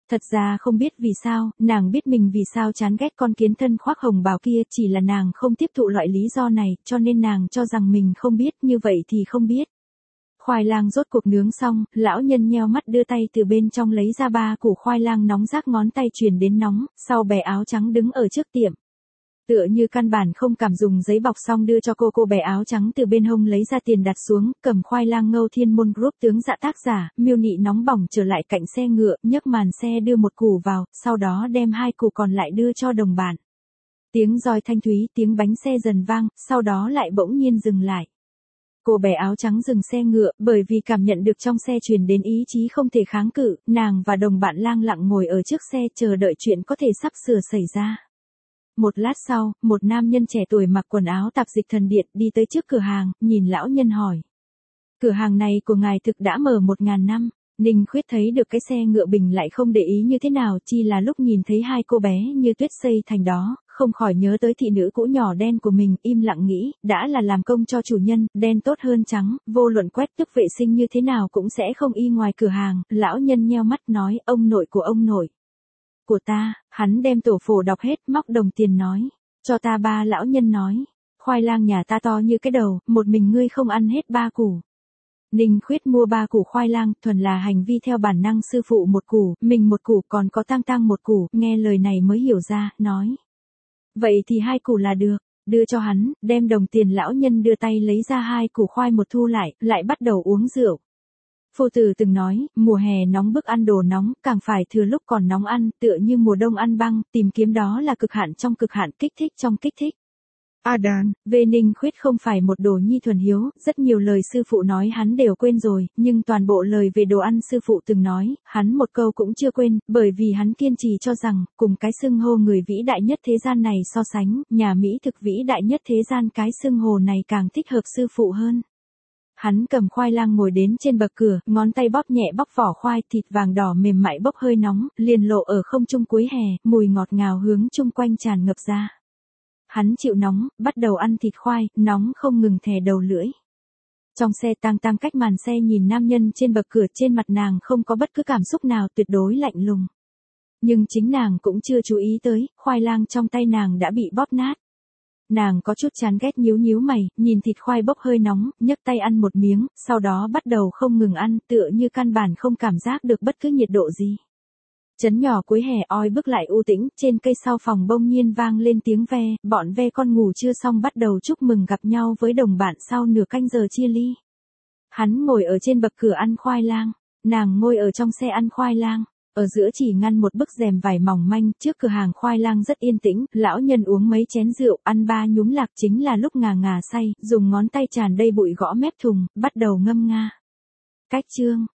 Thật ra không biết vì sao, nàng biết mình vì sao chán ghét con kiến thân khoác hồng bào kia, chỉ là nàng không tiếp thụ loại lý do này, cho nên nàng cho rằng mình không biết, như vậy thì không biết. Khoai lang rốt cuộc nướng xong, lão nhân nheo mắt đưa tay từ bên trong lấy ra 3 củ khoai lang nóng rác ngón tay truyền đến nóng, sau bè áo trắng đứng ở trước tiệm. Tựa như căn bản không cảm dùng giấy bọc xong đưa cho cô bè áo trắng từ bên hông lấy ra tiền đặt xuống, cầm khoai lang Ngâu Thiên Môn Group tướng dạ tác giả, miêu nị nóng bỏng trở lại cạnh xe ngựa, nhấc màn xe đưa 1 củ vào, sau đó đem 2 củ còn lại đưa cho đồng bạn. Tiếng roi thanh thúy, tiếng bánh xe dần vang, sau đó lại bỗng nhiên dừng lại. Cô bé áo trắng dừng xe ngựa, bởi vì cảm nhận được trong xe truyền đến ý chí không thể kháng cự, nàng và đồng bạn lang lặng ngồi ở trước xe chờ đợi chuyện có thể sắp sửa xảy ra. Một lát sau, một nam nhân trẻ tuổi mặc quần áo tạp dịch thần điện đi tới trước cửa hàng, nhìn lão nhân hỏi. Cửa hàng này của ngài thực đã mở 1000 năm. Ninh Khuyết thấy được cái xe ngựa bình lại không để ý như thế nào, chỉ là lúc nhìn thấy 2 cô bé như tuyết xây thành đó, không khỏi nhớ tới thị nữ cũ nhỏ đen của mình, im lặng nghĩ, đã là làm công cho chủ nhân, đen tốt hơn trắng, vô luận quét tước vệ sinh như thế nào cũng sẽ không y ngoài cửa hàng. Lão nhân nheo mắt nói, ông nội của ông nội. Của ta, hắn đem tổ phổ đọc hết, móc đồng tiền nói, cho ta 3. Lão nhân nói, khoai lang nhà ta to như cái đầu, một mình ngươi không ăn hết 3 củ. Ninh Khuyết mua 3 củ khoai lang, thuần là hành vi theo bản năng, sư phụ 1 củ, mình 1 củ, còn có Tang Tang 1 củ, nghe lời này mới hiểu ra, nói. Vậy thì 2 củ là được, đưa cho hắn, đem đồng tiền. Lão nhân đưa tay lấy ra 2 củ khoai một thu lại bắt đầu uống rượu. Phu tử từng nói, mùa hè nóng bức ăn đồ nóng, càng phải thừa lúc còn nóng ăn, tựa như mùa đông ăn băng, tìm kiếm đó là cực hạn trong cực hạn, kích thích trong kích thích. Adan, về Ninh Khuyết không phải một đồ nhi thuần hiếu, rất nhiều lời sư phụ nói hắn đều quên rồi, nhưng toàn bộ lời về đồ ăn sư phụ từng nói, hắn một câu cũng chưa quên, bởi vì hắn kiên trì cho rằng, cùng cái xưng hô người vĩ đại nhất thế gian này so sánh, nhà Mỹ thực vĩ đại nhất thế gian, cái xưng hô này càng thích hợp sư phụ hơn. Hắn cầm khoai lang ngồi đến trên bậc cửa, ngón tay bóp nhẹ bóc vỏ khoai, thịt vàng đỏ mềm mại bốc hơi nóng, liền lộ ở không trung cuối hè, mùi ngọt ngào hướng chung quanh tràn ngập ra. Hắn chịu nóng, bắt đầu ăn thịt khoai, nóng không ngừng thè đầu lưỡi. Trong xe Tang Tang cách màn xe nhìn nam nhân trên bậc cửa, trên mặt nàng không có bất cứ cảm xúc nào, tuyệt đối lạnh lùng. Nhưng chính nàng cũng chưa chú ý tới, khoai lang trong tay nàng đã bị bóp nát. Nàng có chút chán ghét nhíu nhíu mày, nhìn thịt khoai bốc hơi nóng, nhấc tay ăn một miếng, sau đó bắt đầu không ngừng ăn, tựa như căn bản không cảm giác được bất cứ nhiệt độ gì. Trấn nhỏ cuối hè oi bức lại u tĩnh, trên cây sau phòng bỗng nhiên vang lên tiếng ve, bọn ve con ngủ chưa xong bắt đầu chúc mừng gặp nhau với đồng bạn sau nửa canh giờ chia ly. Hắn ngồi ở trên bậc cửa ăn khoai lang, nàng ngồi ở trong xe ăn khoai lang, ở giữa chỉ ngăn một bức rèm vải mỏng manh, trước cửa hàng khoai lang rất yên tĩnh, lão nhân uống mấy chén rượu, ăn 3 nhúm lạc, chính là lúc ngà ngà say, dùng ngón tay tràn đầy bụi gõ mép thùng, bắt đầu ngâm nga. Cách chương